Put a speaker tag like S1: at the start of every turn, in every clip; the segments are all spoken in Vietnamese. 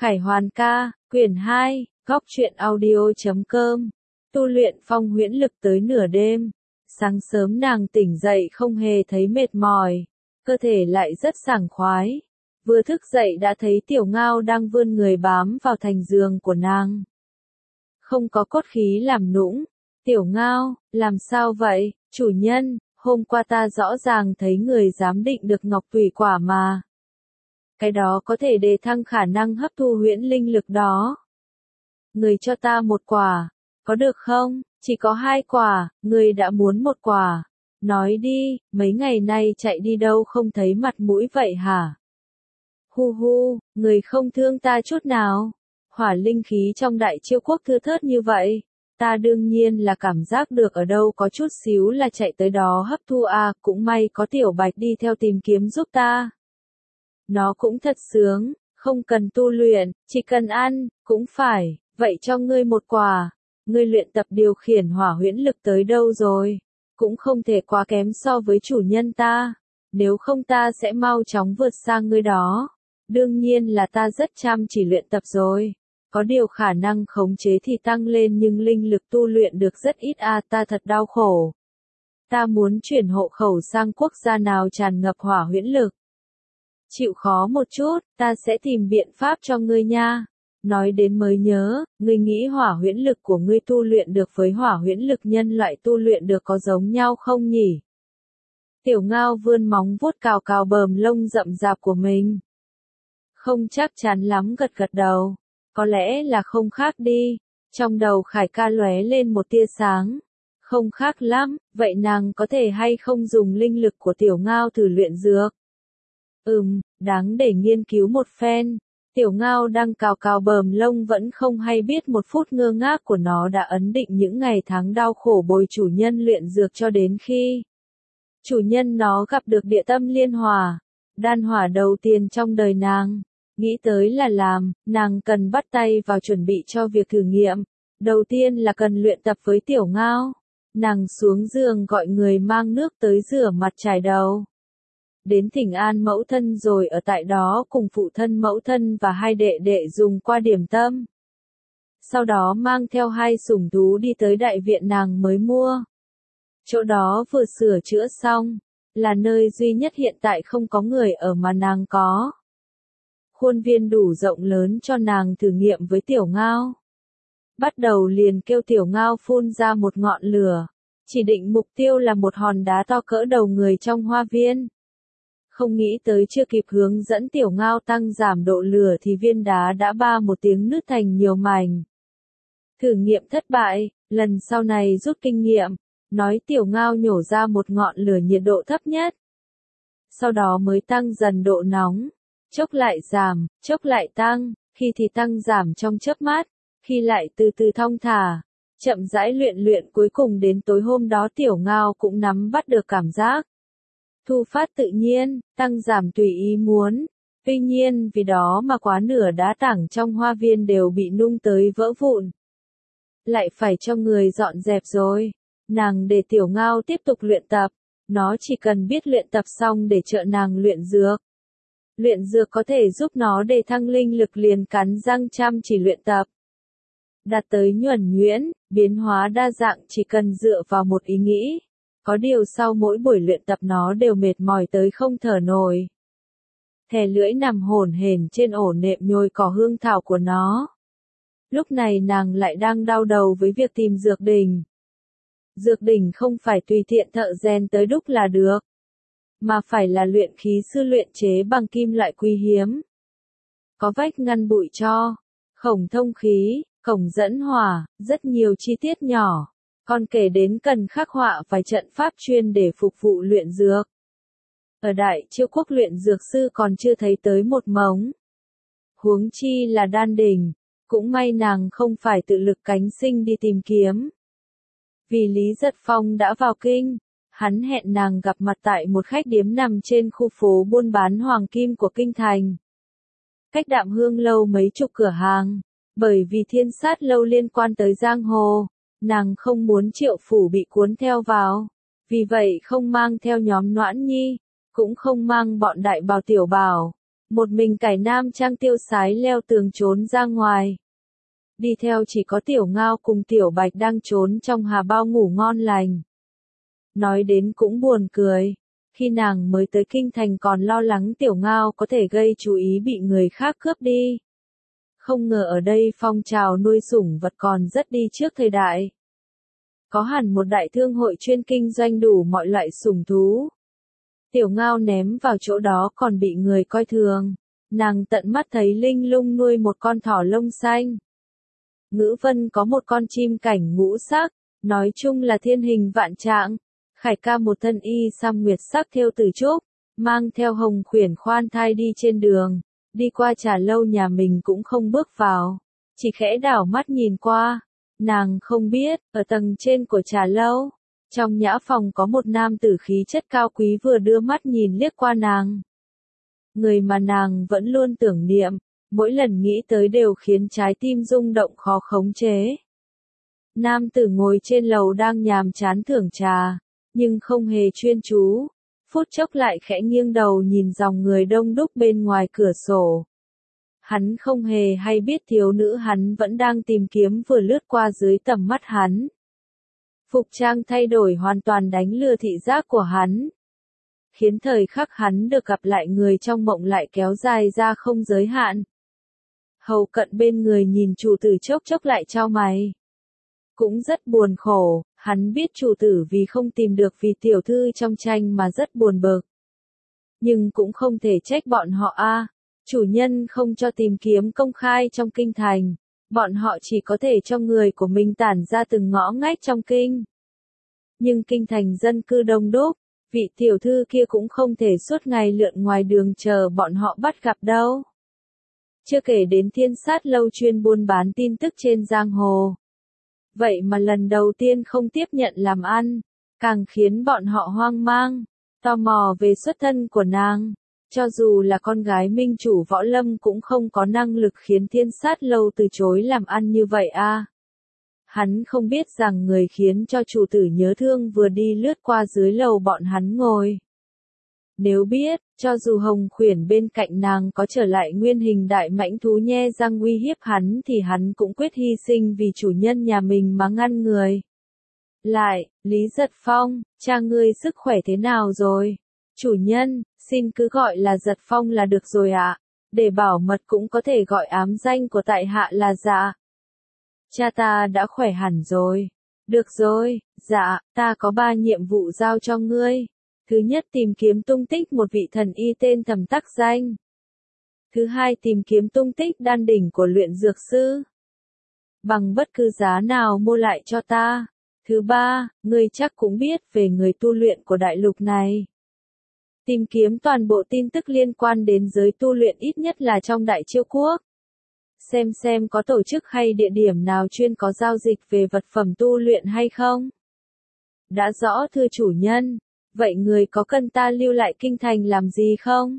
S1: Khải Hoàn ca, quyển 2, góc truyện audio.com. Tu luyện phong huyễn lực tới nửa đêm. Sáng sớm nàng tỉnh dậy không hề thấy mệt mỏi, cơ thể lại rất sảng khoái. Vừa thức dậy đã thấy Tiểu Ngao đang vươn người bám vào thành giường của nàng. Không có cốt khí làm nũng. Tiểu Ngao, làm sao vậy, chủ nhân, hôm qua ta rõ ràng thấy người giám định được ngọc tùy quả mà. Cái đó có thể đề thăng khả năng hấp thu huyễn linh lực đó. Người cho ta một quả, có được không? Chỉ có 2 quả, người đã muốn 1 quả. Nói đi, mấy ngày nay chạy đi đâu không thấy mặt mũi vậy hả? Hu hu, người không thương ta chút nào. Hỏa linh khí trong Đại Chiêu Quốc thưa thớt như vậy. Ta đương nhiên là cảm giác được ở đâu có chút xíu là chạy tới đó hấp thu à, cũng may có Tiểu Bạch đi theo tìm kiếm giúp ta. Nó cũng thật sướng, không cần tu luyện, chỉ cần ăn, cũng phải, vậy cho ngươi 1 quả. Ngươi luyện tập điều khiển hỏa huyễn lực tới đâu rồi? Cũng không thể quá kém so với chủ nhân ta, nếu không ta sẽ mau chóng vượt sang ngươi đó. Đương nhiên là ta rất chăm chỉ luyện tập rồi. Có điều khả năng khống chế thì tăng lên nhưng linh lực tu luyện được rất ít à, ta thật đau khổ. Ta muốn chuyển hộ khẩu sang quốc gia nào tràn ngập hỏa huyễn lực. Chịu khó một chút, ta sẽ tìm biện pháp cho ngươi nha. Nói đến mới nhớ, ngươi nghĩ hỏa huyễn lực của ngươi tu luyện được với hỏa huyễn lực nhân loại tu luyện được có giống nhau không nhỉ? Tiểu Ngao vươn móng vuốt cào cào bờm lông rậm rạp của mình. Không chắc chắn lắm, gật gật đầu. Có lẽ là không khác đi. Trong đầu Khải ca lóe lên một tia sáng. Không khác lắm, vậy nàng có thể hay không dùng linh lực của Tiểu Ngao thử luyện dược? Đáng để nghiên cứu một phen. Tiểu Ngao đang cào cào bờm lông vẫn không hay biết 1 phút ngơ ngác của nó đã ấn định những ngày tháng đau khổ bồi chủ nhân luyện dược cho đến khi chủ nhân nó gặp được địa tâm liên hỏa, đan hỏa đầu tiên trong đời nàng. Nghĩ tới là làm, nàng cần bắt tay vào chuẩn bị cho việc thử nghiệm. Đầu tiên là cần luyện tập với Tiểu Ngao. Nàng xuống giường gọi người mang nước tới rửa mặt chải đầu. Đến thỉnh an mẫu thân rồi ở tại đó cùng phụ thân mẫu thân và 2 đệ đệ dùng qua điểm tâm. Sau đó mang theo 2 sủng thú đi tới đại viện nàng mới mua. Chỗ đó vừa sửa chữa xong, là nơi duy nhất hiện tại không có người ở mà nàng có. Khuôn viên đủ rộng lớn cho nàng thử nghiệm với Tiểu Ngao. Bắt đầu liền kêu Tiểu Ngao phun ra một ngọn lửa, chỉ định mục tiêu là một hòn đá to cỡ đầu người trong hoa viên. Không nghĩ tới chưa kịp hướng dẫn Tiểu Ngao tăng giảm độ lửa thì viên đá đã ba một tiếng nứt thành nhiều mảnh. Thử nghiệm thất bại, lần sau này rút kinh nghiệm, nói Tiểu Ngao nhổ ra một ngọn lửa nhiệt độ thấp nhất. Sau đó mới tăng dần độ nóng, chốc lại giảm, chốc lại tăng, khi thì tăng giảm trong chớp mắt, khi lại từ từ thong thả, chậm rãi luyện cuối cùng đến tối hôm đó Tiểu Ngao cũng nắm bắt được cảm giác. Thu phát tự nhiên, tăng giảm tùy ý muốn. Tuy nhiên vì đó mà quá nửa đá tảng trong hoa viên đều bị nung tới vỡ vụn. Lại phải cho người dọn dẹp rồi. Nàng để Tiểu Ngao tiếp tục luyện tập. Nó chỉ cần biết luyện tập xong để trợ nàng luyện dược. Luyện dược có thể giúp nó đề thăng linh lực liền cắn răng chăm chỉ luyện tập. Đạt tới nhuần nhuyễn, biến hóa đa dạng chỉ cần dựa vào một ý nghĩ. Có điều sau mỗi buổi luyện tập nó đều mệt mỏi tới không thở nổi. Thè lưỡi nằm hổn hển trên ổ nệm nhồi cỏ hương thảo của nó. Lúc này nàng lại đang đau đầu với việc tìm dược đỉnh. Dược đỉnh không phải tùy tiện thợ rèn tới đúc là được, mà phải là luyện khí sư luyện chế bằng kim loại quý hiếm. Có vách ngăn bụi cho, khổng thông khí, cổng dẫn hỏa, rất nhiều chi tiết nhỏ. Còn kể đến cần khắc họa vài trận pháp chuyên để phục vụ luyện dược. Ở Đại Chiêu Quốc luyện dược sư còn chưa thấy tới một mống. Huống chi là đan đỉnh, cũng may nàng không phải tự lực cánh sinh đi tìm kiếm. Vì Lý Giật Phong đã vào kinh, hắn hẹn nàng gặp mặt tại một khách điếm nằm trên khu phố buôn bán hoàng kim của kinh thành. Cách Đạm Hương lâu mấy chục cửa hàng, bởi vì Thiên Sát lâu liên quan tới giang hồ. Nàng không muốn Triệu Phủ bị cuốn theo vào, vì vậy không mang theo nhóm Noãn Nhi, cũng không mang bọn Đại Bào Tiểu Bảo, một mình cải nam trang tiêu sái leo tường trốn ra ngoài. Đi theo chỉ có Tiểu Ngao cùng Tiểu Bạch đang trốn trong hà bao ngủ ngon lành. Nói đến cũng buồn cười, khi nàng mới tới kinh thành còn lo lắng Tiểu Ngao có thể gây chú ý bị người khác cướp đi. Không ngờ ở đây phong trào nuôi sủng vật còn rất đi trước thời đại. Có hẳn một đại thương hội chuyên kinh doanh đủ mọi loại sủng thú. Tiểu Ngao ném vào chỗ đó còn bị người coi thường. Nàng tận mắt thấy Linh Lung nuôi một con thỏ lông xanh. Ngữ Vân có một con chim cảnh ngũ sắc, nói chung là thiên hình vạn trạng. Khải Ca một thân y sam nguyệt sắc thêu từ trúc, mang theo Hồng Khuyển khoan thai đi trên đường, đi qua trà lâu nhà mình cũng không bước vào, chỉ khẽ đảo mắt nhìn qua. Nàng không biết, ở tầng trên của trà lâu, trong nhã phòng có một nam tử khí chất cao quý vừa đưa mắt nhìn liếc qua nàng. Người mà nàng vẫn luôn tưởng niệm, mỗi lần nghĩ tới đều khiến trái tim rung động khó khống chế. Nam tử ngồi trên lầu đang nhàm chán thưởng trà, nhưng không hề chuyên chú, phút chốc lại khẽ nghiêng đầu nhìn dòng người đông đúc bên ngoài cửa sổ. Hắn không hề hay biết thiếu nữ hắn vẫn đang tìm kiếm vừa lướt qua dưới tầm mắt hắn. Phục trang thay đổi hoàn toàn đánh lừa thị giác của hắn, khiến thời khắc hắn được gặp lại người trong mộng lại kéo dài ra không giới hạn. Hầu cận bên người nhìn chủ tử chốc chốc lại chau mày. Cũng rất buồn khổ, hắn biết chủ tử vì không tìm được vì tiểu thư trong tranh mà rất buồn bực. Nhưng cũng không thể trách bọn họ chủ nhân không cho tìm kiếm công khai trong kinh thành, bọn họ chỉ có thể cho người của mình tản ra từng ngõ ngách trong kinh. Nhưng kinh thành dân cư đông đúc, vị tiểu thư kia cũng không thể suốt ngày lượn ngoài đường chờ bọn họ bắt gặp đâu. Chưa kể đến Thiên Sát lâu chuyên buôn bán tin tức trên giang hồ. Vậy mà lần đầu tiên không tiếp nhận làm ăn, càng khiến bọn họ hoang mang, tò mò về xuất thân của nàng. Cho dù là con gái minh chủ võ lâm cũng không có năng lực khiến Thiên Sát lâu từ chối làm ăn như vậy Hắn không biết rằng người khiến cho chủ tử nhớ thương vừa đi lướt qua dưới lầu bọn hắn ngồi. Nếu biết, cho dù Hồng Khuyển bên cạnh nàng có trở lại nguyên hình đại mãnh thú nhe răng uy hiếp hắn thì hắn cũng quyết hy sinh vì chủ nhân nhà mình mà ngăn người. Lại, Lý Giật Phong, cha ngươi sức khỏe thế nào rồi? Chủ nhân, xin cứ gọi là Giật Phong là được rồi ạ. Để bảo mật cũng có thể gọi ám danh của tại hạ là Dạ. Cha ta đã khỏe hẳn rồi. Được rồi, dạ, ta có 3 nhiệm vụ giao cho ngươi. Thứ nhất tìm kiếm tung tích một vị thần y tên Thẩm Tắc Danh. Thứ hai tìm kiếm tung tích đan đỉnh của luyện dược sư. Bằng bất cứ giá nào mua lại cho ta. Thứ ba, ngươi chắc cũng biết về người tu luyện của đại lục này. Tìm kiếm toàn bộ tin tức liên quan đến giới tu luyện ít nhất là trong Đại Chiêu Quốc. Xem có tổ chức hay địa điểm nào chuyên có giao dịch về vật phẩm tu luyện hay không. Đã rõ thưa chủ nhân. Vậy người có cần ta lưu lại kinh thành làm gì không?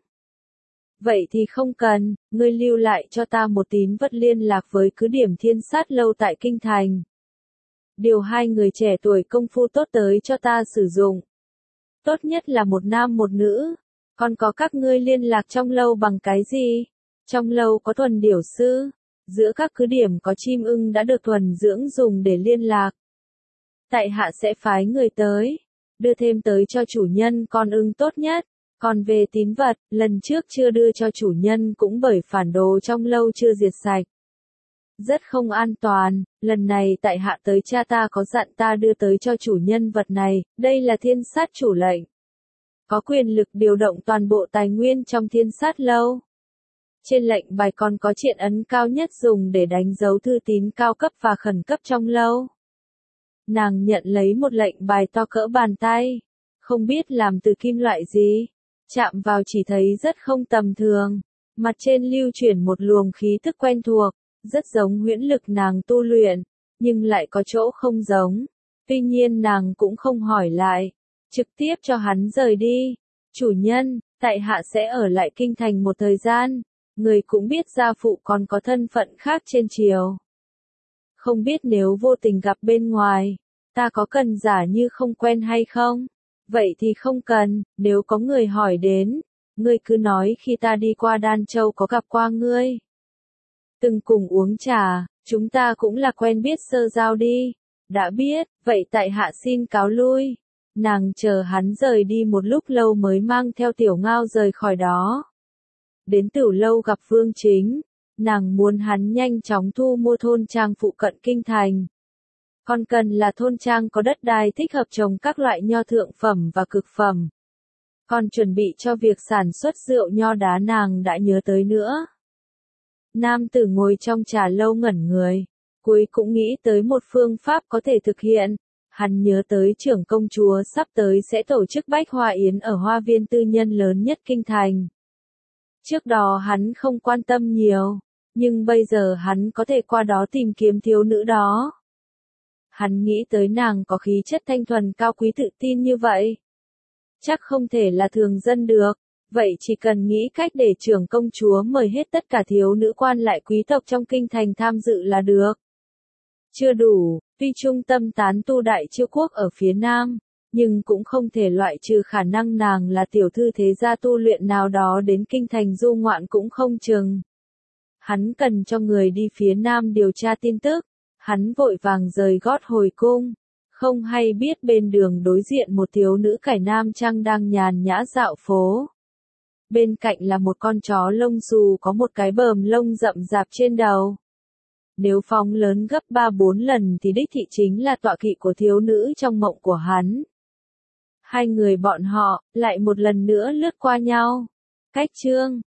S1: Vậy thì không cần, ngươi lưu lại cho ta một tín vật liên lạc với cứ điểm Thiên Sát lâu tại kinh thành. Điều 2 người trẻ tuổi công phu tốt tới cho ta sử dụng. Tốt nhất là một nam một nữ. Còn có các ngươi liên lạc trong lâu bằng cái gì? Trong lâu có thuần điểu sư. Giữa các cứ điểm có chim ưng đã được thuần dưỡng dùng để liên lạc. Tại hạ sẽ phái người tới. Đưa thêm tới cho chủ nhân con ưng tốt nhất. Còn về tín vật, lần trước chưa đưa cho chủ nhân cũng bởi phản đồ trong lâu chưa diệt sạch. Rất không an toàn, lần này tại hạ tới cha ta có dặn ta đưa tới cho chủ nhân vật này, đây là Thiên Sát chủ lệnh. Có quyền lực điều động toàn bộ tài nguyên trong Thiên Sát lâu. Trên lệnh bài còn có triện ấn cao nhất dùng để đánh dấu thư tín cao cấp và khẩn cấp trong lâu. Nàng nhận lấy một lệnh bài to cỡ bàn tay, không biết làm từ kim loại gì, chạm vào chỉ thấy rất không tầm thường, mặt trên lưu chuyển một luồng khí thức quen thuộc, rất giống huyễn lực nàng tu luyện, nhưng lại có chỗ không giống. Tuy nhiên nàng cũng không hỏi lại, trực tiếp cho hắn rời đi. Chủ nhân, tại hạ sẽ ở lại kinh thành một thời gian, người cũng biết gia phụ còn có thân phận khác trên triều. Không biết nếu vô tình gặp bên ngoài, ta có cần giả như không quen hay không? Vậy thì không cần, nếu có người hỏi đến, Ngươi cứ nói khi ta đi qua Đan Châu có gặp qua ngươi. Từng cùng uống trà, chúng ta cũng là quen biết sơ giao đi. Đã biết, vậy tại hạ xin cáo lui. Nàng chờ hắn rời đi một lúc lâu mới mang theo Tiểu Ngao rời khỏi đó. Đến Tử Lâu gặp Vương Chính, nàng muốn hắn nhanh chóng thu mua thôn trang phụ cận kinh thành. Còn cần là thôn trang có đất đai thích hợp trồng các loại nho thượng phẩm và cực phẩm. Còn chuẩn bị cho việc sản xuất rượu nho đá nàng đã nhớ tới nữa. Nam tử ngồi trong trà lâu ngẩn người, cuối cũng nghĩ tới một phương pháp có thể thực hiện. Hắn nhớ tới trưởng công chúa sắp tới sẽ tổ chức bách hoa yến ở hoa viên tư nhân lớn nhất kinh thành. Trước đó hắn không quan tâm nhiều, nhưng bây giờ hắn có thể qua đó tìm kiếm thiếu nữ đó. Hắn nghĩ tới nàng có khí chất thanh thuần cao quý tự tin như vậy. Chắc không thể là thường dân được, vậy chỉ cần nghĩ cách để trưởng công chúa mời hết tất cả thiếu nữ quan lại quý tộc trong kinh thành tham dự là được. Chưa đủ, tuy trung tâm tán tu Đại Chiêu quốc ở phía nam, nhưng cũng không thể loại trừ khả năng nàng là tiểu thư thế gia tu luyện nào đó đến kinh thành du ngoạn cũng không chừng. Hắn cần cho người đi phía nam điều tra tin tức, hắn vội vàng rời gót hồi cung, không hay biết bên đường đối diện một thiếu nữ cải nam trang đang nhàn nhã dạo phố. Bên cạnh là một con chó lông xù có một cái bờm lông rậm rạp trên đầu. Nếu phóng lớn gấp 3-4 lần thì đích thị chính là tọa kỵ của thiếu nữ trong mộng của hắn. Hai người bọn họ lại một lần nữa lướt qua nhau. Cách chương